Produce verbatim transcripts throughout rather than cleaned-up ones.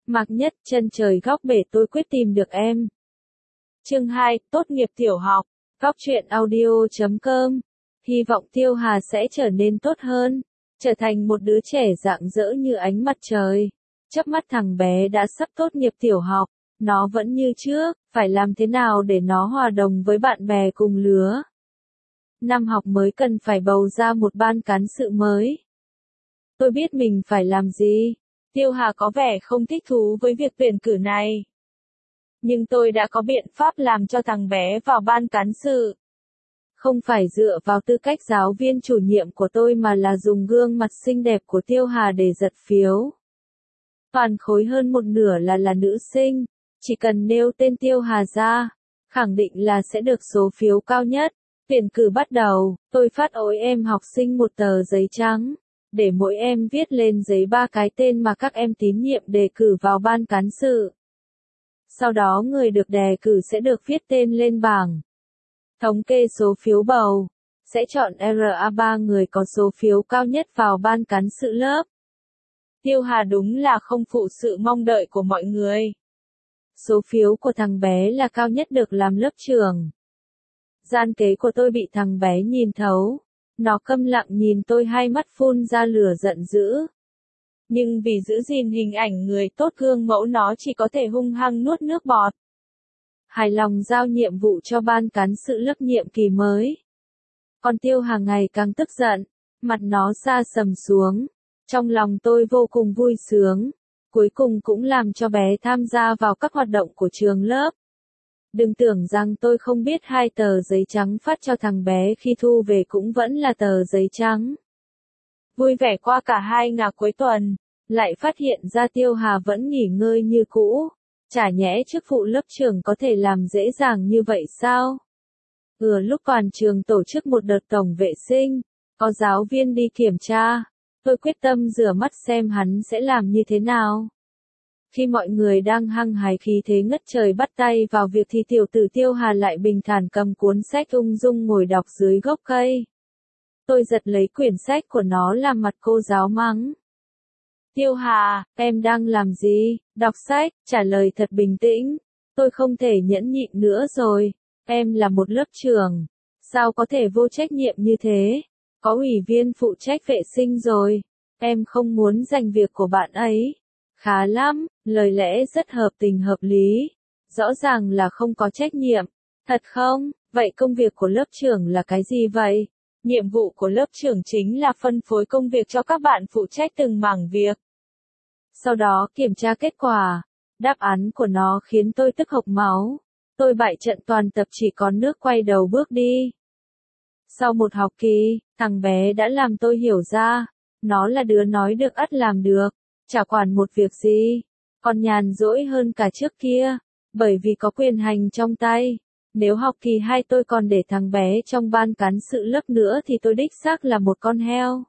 Mạc Nhất, chân trời góc bể tôi quyết tìm được em. Chương hai, tốt nghiệp tiểu học. Góc truyện audio chấm com. Hy vọng Tiêu Hà sẽ trở nên tốt hơn, trở thành một đứa trẻ rạng rỡ như ánh mặt trời. Chớp mắt thằng bé đã sắp tốt nghiệp tiểu học, nó vẫn như trước, phải làm thế nào để nó hòa đồng với bạn bè cùng lứa. Năm học mới cần phải bầu ra một ban cán sự mới. Tôi biết mình phải làm gì. Tiêu Hà có vẻ không thích thú với việc tuyển cử này. Nhưng tôi đã có biện pháp làm cho thằng bé vào ban cán sự. Không phải dựa vào tư cách giáo viên chủ nhiệm của tôi mà là dùng gương mặt xinh đẹp của Tiêu Hà để giật phiếu. Toàn khối hơn một nửa là là nữ sinh, chỉ cần nêu tên Tiêu Hà ra, khẳng định là sẽ được số phiếu cao nhất. Tuyển cử bắt đầu, tôi phát mỗi em học sinh một tờ giấy trắng, để mỗi em viết lên giấy ba cái tên mà các em tín nhiệm đề cử vào ban cán sự. Sau đó người được đề cử sẽ được viết tên lên bảng. Thống kê số phiếu bầu, sẽ chọn ra ba người có số phiếu cao nhất vào ban cán sự lớp. Tiêu Hà đúng là không phụ sự mong đợi của mọi người. Số phiếu của thằng bé là cao nhất được làm lớp trưởng. Gian kế của tôi bị thằng bé nhìn thấu. Nó câm lặng nhìn tôi, hai mắt phun ra lửa giận dữ. Nhưng vì giữ gìn hình ảnh người tốt gương mẫu, nó chỉ có thể hung hăng nuốt nước bọt. Hài lòng giao nhiệm vụ cho ban cán sự lớp nhiệm kỳ mới. Còn Tiêu Hà ngày càng tức giận, mặt nó sa sầm xuống. Trong lòng tôi vô cùng vui sướng, cuối cùng cũng làm cho bé tham gia vào các hoạt động của trường lớp. Đừng tưởng rằng tôi không biết hai tờ giấy trắng phát cho thằng bé khi thu về cũng vẫn là tờ giấy trắng. Vui vẻ qua cả hai ngày cuối tuần, lại phát hiện ra Tiêu Hà vẫn nghỉ ngơi như cũ. Chả nhẽ chức vụ lớp trưởng có thể làm dễ dàng như vậy sao? Ừ, lúc toàn trường tổ chức một đợt tổng vệ sinh, có giáo viên đi kiểm tra, tôi quyết tâm rửa mắt xem hắn sẽ làm như thế nào. Khi mọi người đang hăng hái khí thế ngất trời bắt tay vào việc thì tiểu tử Tiêu Hà lại bình thản cầm cuốn sách ung dung ngồi đọc dưới gốc cây. Tôi giật lấy quyển sách của nó làm mặt cô giáo mắng. Tiêu Hà, em đang làm gì? Đọc sách, trả lời thật bình tĩnh. Tôi không thể nhẫn nhịn nữa rồi. Em là một lớp trưởng. Sao có thể vô trách nhiệm như thế? Có ủy viên phụ trách vệ sinh rồi. Em không muốn giành việc của bạn ấy. Khá lắm, lời lẽ rất hợp tình hợp lý. Rõ ràng là không có trách nhiệm. Thật không? Vậy công việc của lớp trưởng là cái gì vậy? Nhiệm vụ của lớp trưởng chính là phân phối công việc cho các bạn phụ trách từng mảng việc. Sau đó kiểm tra kết quả. Đáp án của nó khiến tôi tức hộc máu. Tôi bại trận toàn tập chỉ còn nước quay đầu bước đi. Sau một học kỳ, thằng bé đã làm tôi hiểu ra. Nó là đứa nói được ắt làm được. Chả quản một việc gì. Còn nhàn rỗi hơn cả trước kia. Bởi vì có quyền hành trong tay. Nếu học kỳ hai tôi còn để thằng bé trong ban cán sự lớp nữa thì tôi đích xác là một con heo.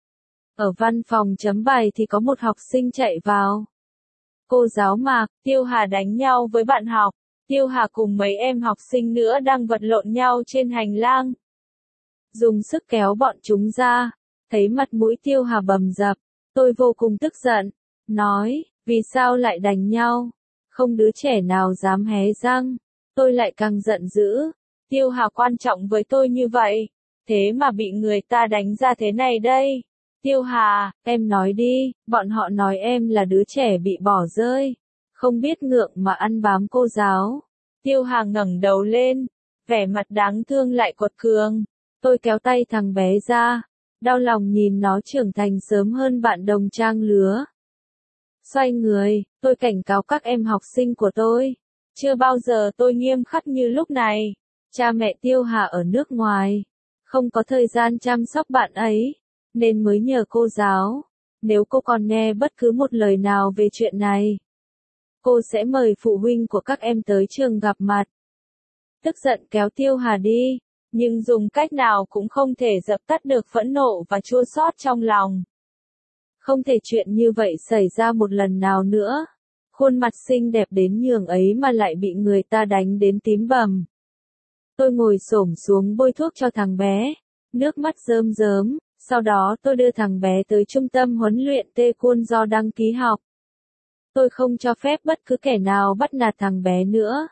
Ở văn phòng chấm bài thì có một học sinh chạy vào. Cô giáo Mạc, Tiêu Hà đánh nhau với bạn học. Tiêu Hà cùng mấy em học sinh nữa đang vật lộn nhau trên hành lang. Dùng sức kéo bọn chúng ra. Thấy mặt mũi Tiêu Hà bầm dập. Tôi vô cùng tức giận. Nói, vì sao lại đánh nhau? Không đứa trẻ nào dám hé răng. Tôi lại càng giận dữ. Tiêu Hà quan trọng với tôi như vậy. Thế mà bị người ta đánh ra thế này đây. Tiêu Hà, em nói đi, bọn họ nói em là đứa trẻ bị bỏ rơi. Không biết ngượng mà ăn bám cô giáo. Tiêu Hà ngẩng đầu lên. Vẻ mặt đáng thương lại quật cường. Tôi kéo tay thằng bé ra. Đau lòng nhìn nó trưởng thành sớm hơn bạn đồng trang lứa. Xoay người, tôi cảnh cáo các em học sinh của tôi. Chưa bao giờ tôi nghiêm khắc như lúc này. Cha mẹ Tiêu Hà ở nước ngoài. Không có thời gian chăm sóc bạn ấy. Nên mới nhờ cô giáo. Nếu cô còn nghe bất cứ một lời nào về chuyện này, cô sẽ mời phụ huynh của các em tới trường gặp mặt. Tức giận kéo Tiêu Hà đi. Nhưng dùng cách nào cũng không thể dập tắt được phẫn nộ và chua xót trong lòng. Không thể chuyện như vậy xảy ra một lần nào nữa. Khuôn mặt xinh đẹp đến nhường ấy mà lại bị người ta đánh đến tím bầm. Tôi ngồi xổm xuống bôi thuốc cho thằng bé. Nước mắt rơm rớm. Sau đó tôi đưa thằng bé tới trung tâm huấn luyện taekwondo do đăng ký học. Tôi không cho phép bất cứ kẻ nào bắt nạt thằng bé nữa.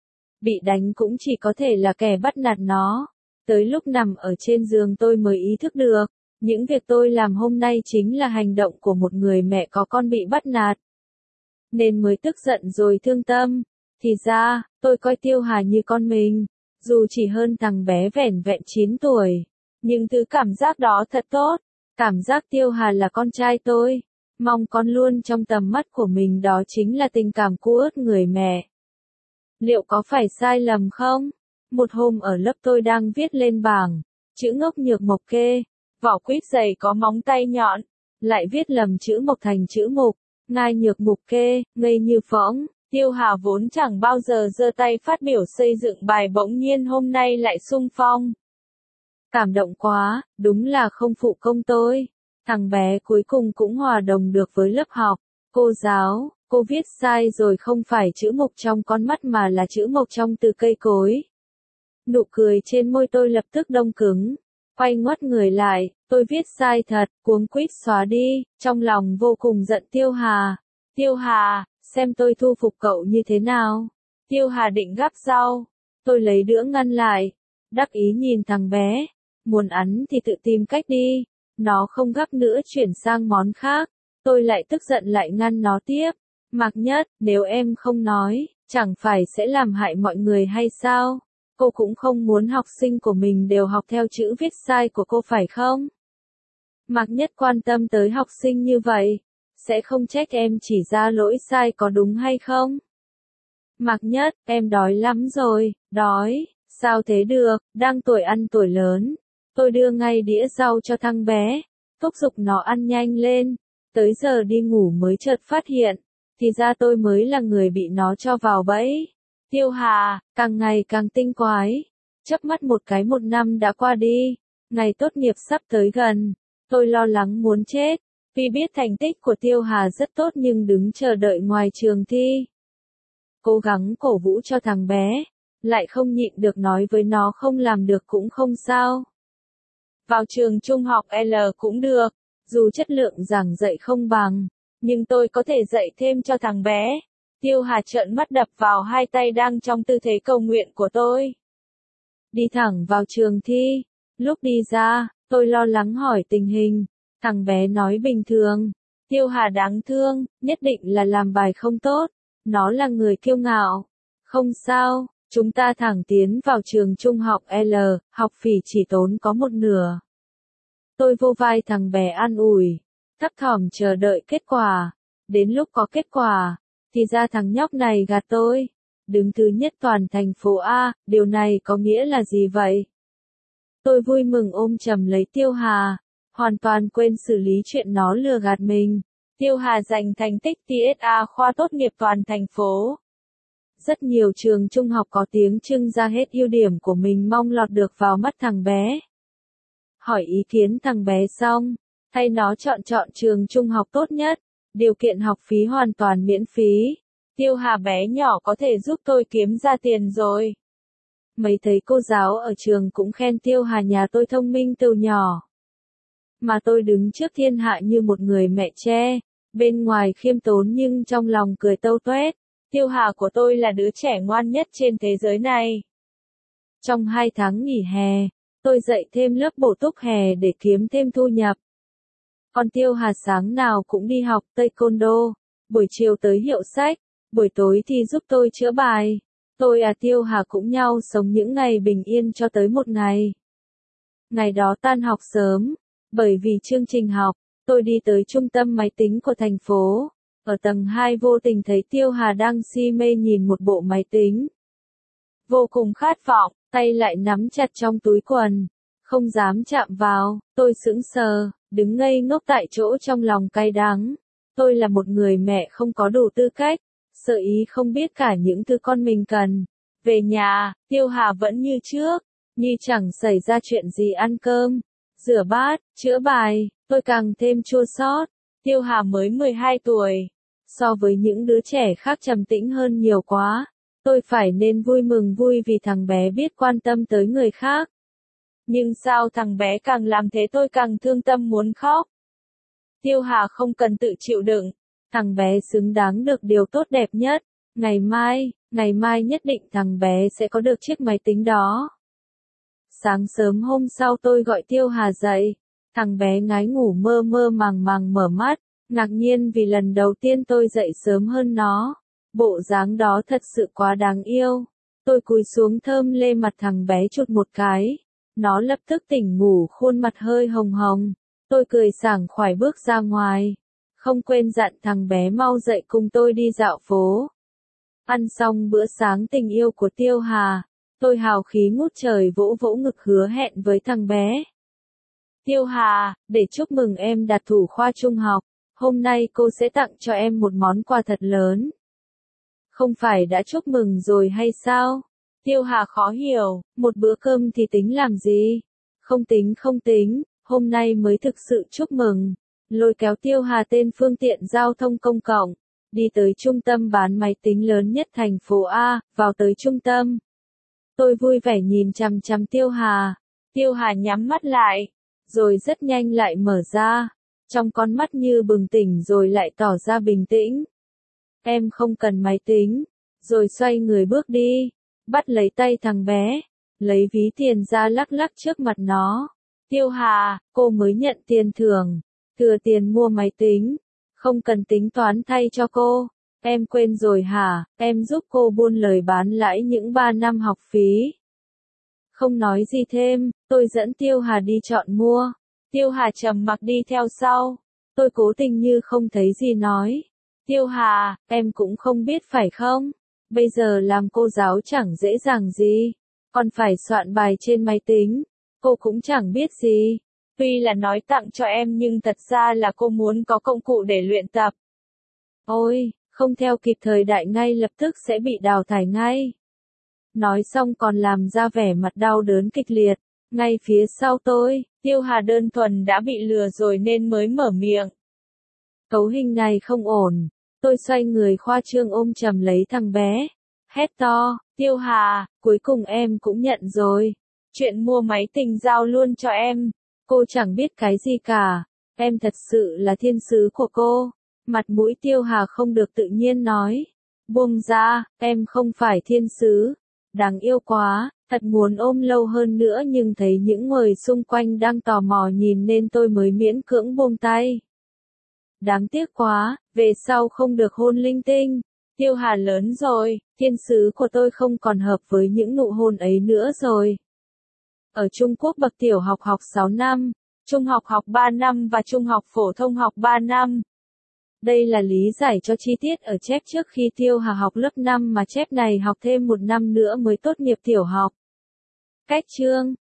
Bị đánh cũng chỉ có thể là kẻ bắt nạt nó. Tới lúc nằm ở trên giường tôi mới ý thức được, những việc tôi làm hôm nay chính là hành động của một người mẹ có con bị bắt nạt. Nên mới tức giận rồi thương tâm. Thì ra, tôi coi Tiêu Hà như con mình, dù chỉ hơn thằng bé vẻn vẹn chín tuổi. Nhưng thứ cảm giác đó thật tốt, cảm giác Tiêu Hà là con trai tôi. Mong con luôn trong tầm mắt của mình, đó chính là tình cảm cu ớt người mẹ. Liệu có phải sai lầm không? Một hôm ở lớp tôi đang viết lên bảng, chữ ngốc nhược mộc kê, vỏ quýt dày có móng tay nhọn, lại viết lầm chữ mộc thành chữ mục, ngai nhược mục kê, ngây như phỗng. Tiêu Hà vốn chẳng bao giờ giơ tay phát biểu xây dựng bài, bỗng nhiên hôm nay lại xung phong. Cảm động quá, đúng là không phụ công tôi. Thằng bé cuối cùng cũng hòa đồng được với lớp học. Cô giáo, cô viết sai rồi, không phải chữ mộc trong con mắt mà là chữ mộc trong từ cây cối. Nụ cười trên môi tôi lập tức đông cứng. Quay ngoắt người lại, tôi viết sai thật, cuống quýt xóa đi, trong lòng vô cùng giận Tiêu Hà. Tiêu Hà, xem tôi thu phục cậu như thế nào. Tiêu Hà định gắp rau. Tôi lấy đũa ngăn lại. Đắc ý nhìn thằng bé. Muốn ăn thì tự tìm cách đi. Nó không gắp nữa chuyển sang món khác. Tôi lại tức giận lại ngăn nó tiếp. Mạc Nhất, nếu em không nói, chẳng phải sẽ làm hại mọi người hay sao? Cô cũng không muốn học sinh của mình đều học theo chữ viết sai của cô phải không? Mạc Nhất quan tâm tới học sinh như vậy, sẽ không trách em chỉ ra lỗi sai, có đúng hay không? Mạc Nhất, em đói lắm rồi. Đói? Sao thế được, đang tuổi ăn tuổi lớn. Tôi đưa ngay đĩa rau cho thằng bé, thúc giục nó ăn nhanh lên. Tới giờ đi ngủ mới chợt phát hiện, thì ra tôi mới là người bị nó cho vào bẫy. Tiêu Hà, càng ngày càng tinh quái. Chớp mắt một cái một năm đã qua đi. Ngày tốt nghiệp sắp tới gần. Tôi lo lắng muốn chết. Vì biết thành tích của Tiêu Hà rất tốt nhưng đứng chờ đợi ngoài trường thi. Cố gắng cổ vũ cho thằng bé. Lại không nhịn được nói với nó không làm được cũng không sao. Vào trường trung học L cũng được. Dù chất lượng giảng dạy không bằng, nhưng tôi có thể dạy thêm cho thằng bé. Tiêu Hà trợn mắt đập vào hai tay đang trong tư thế cầu nguyện của tôi. Đi thẳng vào trường thi. Lúc đi ra, tôi lo lắng hỏi tình hình. Thằng bé nói bình thường. Tiêu Hà đáng thương, nhất định là làm bài không tốt. Nó là người kiêu ngạo. Không sao, chúng ta thẳng tiến vào trường trung học L, học phí chỉ tốn có một nửa. Tôi vô vai thằng bé an ủi, thấp thỏm chờ đợi kết quả. Đến lúc có kết quả, thì ra thằng nhóc này gạt tôi. Đứng thứ nhất toàn thành phố A, điều này có nghĩa là gì vậy? Tôi vui mừng ôm chầm lấy Tiêu Hà, hoàn toàn quên xử lý chuyện nó lừa gạt mình. Tiêu Hà giành thành tích tê ét a khoa tốt nghiệp toàn thành phố. Rất nhiều trường trung học có tiếng trưng ra hết ưu điểm của mình, mong lọt được vào mắt thằng bé. Hỏi ý kiến thằng bé xong, thay nó chọn chọn trường trung học tốt nhất, điều kiện học phí hoàn toàn miễn phí. Tiêu Hà bé nhỏ có thể giúp tôi kiếm ra tiền rồi. Mấy thầy cô giáo ở trường cũng khen Tiêu Hà nhà tôi thông minh từ nhỏ. Mà tôi đứng trước thiên hạ như một người mẹ tre, bên ngoài khiêm tốn nhưng trong lòng cười tâu tuét. Tiêu Hà của tôi là đứa trẻ ngoan nhất trên thế giới này. Trong hai tháng nghỉ hè, tôi dạy thêm lớp bổ túc hè để kiếm thêm thu nhập. Còn Tiêu Hà sáng nào cũng đi học taekwondo, buổi chiều tới hiệu sách, buổi tối thì giúp tôi chữa bài. Tôi à Tiêu Hà cũng nhau sống những ngày bình yên cho tới một ngày. Ngày đó tan học sớm, bởi vì chương trình học, tôi đi tới trung tâm máy tính của thành phố. Ở tầng hai vô tình thấy Tiêu Hà đang si mê nhìn một bộ máy tính. Vô cùng khát vọng, tay lại nắm chặt trong túi quần, không dám chạm vào. Tôi sững sờ, đứng ngây ngốc tại chỗ trong lòng cay đắng. Tôi là một người mẹ không có đủ tư cách, sợ ý không biết cả những thứ con mình cần. Về nhà, Tiêu Hà vẫn như trước, như chẳng xảy ra chuyện gì, ăn cơm, rửa bát, chữa bài. Tôi càng thêm chua xót. Tiêu Hà mới mười hai tuổi, so với những đứa trẻ khác trầm tĩnh hơn nhiều quá. Tôi phải nên vui mừng vui vì thằng bé biết quan tâm tới người khác. Nhưng sao thằng bé càng làm thế tôi càng thương tâm muốn khóc. Tiêu Hà không cần tự chịu đựng, Thằng bé xứng đáng được điều tốt đẹp nhất. Ngày mai, ngày mai nhất định thằng bé sẽ có được chiếc máy tính đó. Sáng sớm hôm sau tôi gọi Tiêu Hà dậy. Thằng bé ngái ngủ mơ mơ màng màng mở mắt, ngạc nhiên vì lần đầu tiên tôi dậy sớm hơn nó. Bộ dáng đó thật sự quá đáng yêu. Tôi cúi xuống thơm lê mặt thằng bé chụt một cái. Nó lập tức tỉnh ngủ, khuôn mặt hơi hồng hồng. Tôi cười sảng khoái bước ra ngoài. Không quên dặn thằng bé mau dậy cùng tôi đi dạo phố. Ăn xong bữa sáng tình yêu của Tiêu Hà, tôi hào khí ngút trời vỗ vỗ ngực hứa hẹn với thằng bé. Tiêu Hà, để chúc mừng em đạt thủ khoa trung học, hôm nay cô sẽ tặng cho em một món quà thật lớn. Không phải đã chúc mừng rồi hay sao? Tiêu Hà khó hiểu, một bữa cơm thì tính làm gì? Không tính không tính, hôm nay mới thực sự chúc mừng. Lôi kéo Tiêu Hà tên phương tiện giao thông công cộng, đi tới trung tâm bán máy tính lớn nhất thành phố A, vào tới trung tâm. Tôi vui vẻ nhìn chằm chằm Tiêu Hà. Tiêu Hà nhắm mắt lại, rồi rất nhanh lại mở ra. Trong con mắt như bừng tỉnh rồi lại tỏ ra bình tĩnh. Em không cần máy tính. Rồi xoay người bước đi, bắt lấy tay thằng bé, lấy ví tiền ra lắc lắc trước mặt nó. Tiêu Hà, cô mới nhận tiền thưởng, thừa tiền mua máy tính, không cần tính toán thay cho cô. Em quên rồi hả, em giúp cô buôn lời bán lãi những ba năm học phí. Không nói gì thêm, tôi dẫn Tiêu Hà đi chọn mua. Tiêu Hà trầm mặc đi theo sau. Tôi cố tình như không thấy gì nói. Tiêu Hà, em cũng không biết phải không? Bây giờ làm cô giáo chẳng dễ dàng gì. Còn phải soạn bài trên máy tính. Cô cũng chẳng biết gì. Tuy là nói tặng cho em nhưng thật ra là cô muốn có công cụ để luyện tập. Ôi, không theo kịp thời đại ngay lập tức sẽ bị đào thải ngay. Nói xong còn làm ra vẻ mặt đau đớn kịch liệt. Ngay phía sau tôi, Tiêu Hà đơn thuần đã bị lừa rồi nên mới mở miệng. Cấu hình này không ổn. Tôi xoay người khoa trương ôm chầm lấy thằng bé. Hét to, Tiêu Hà, cuối cùng em cũng nhận rồi. Chuyện mua máy tình giao luôn cho em. Cô chẳng biết cái gì cả. Em thật sự là thiên sứ của cô. Mặt mũi Tiêu Hà không được tự nhiên nói. Buông ra, em không phải thiên sứ. Đáng yêu quá, thật muốn ôm lâu hơn nữa nhưng thấy những người xung quanh đang tò mò nhìn nên tôi mới miễn cưỡng buông tay. Đáng tiếc quá, về sau không được hôn linh tinh. Tiêu Hà lớn rồi, thiên sứ của tôi không còn hợp với những nụ hôn ấy nữa rồi. Ở Trung Quốc bậc tiểu học học sáu năm, trung học học ba năm và trung học phổ thông học ba năm. Đây là lý giải cho chi tiết ở chép trước khi Tiêu Hà học lớp năm mà chép này học thêm một năm nữa mới tốt nghiệp tiểu học. Cách chương